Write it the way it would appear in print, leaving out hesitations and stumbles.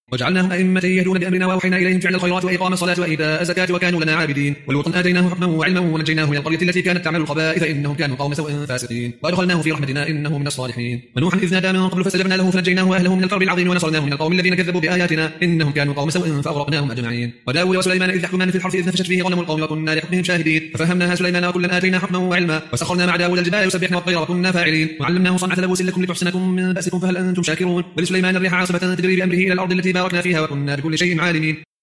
وجعلناهم أئمة يهدون بأمرنا وأوحينا إليهم فعل الخيرات وإقام الصلاة وإيتاء الزكاة وكانوا لنا عابدين. ولوطا آتيناه حكما وعلما ونجيناه من القرية التي كانت تعمل الخبائث إنهم كانوا قوم سوء فاسقين وأدخلناه في رحمتنا إنه من الصالحين. ونوحا إذ نادى من قبل فاستجبنا له فنجيناه وأهله من الكرب العظيم ونصرناه من القوم الذين كذبوا بآياتنا إنهم كانوا قوم سوء فأغرقناهم أجمعين. وداود وسليمان إذ يحكمان في الحرث إذ نفشت فيه غنم القوم وكنا لحكمهم شاهدين ففهمناها سليمان وكلا آتينا حكما وعلما وسخرنا مع داود الجبال يسبحن والطير وكنا فاعلين وعلمناه صنعة لبوس لكم لتحسنكم من بأسكم فهل أنتم شاكرون. ولسليمان الريح عاصفة تجري بأمره إلى الأرض التي باركنا فيها وكنا بكل شيء عالمين.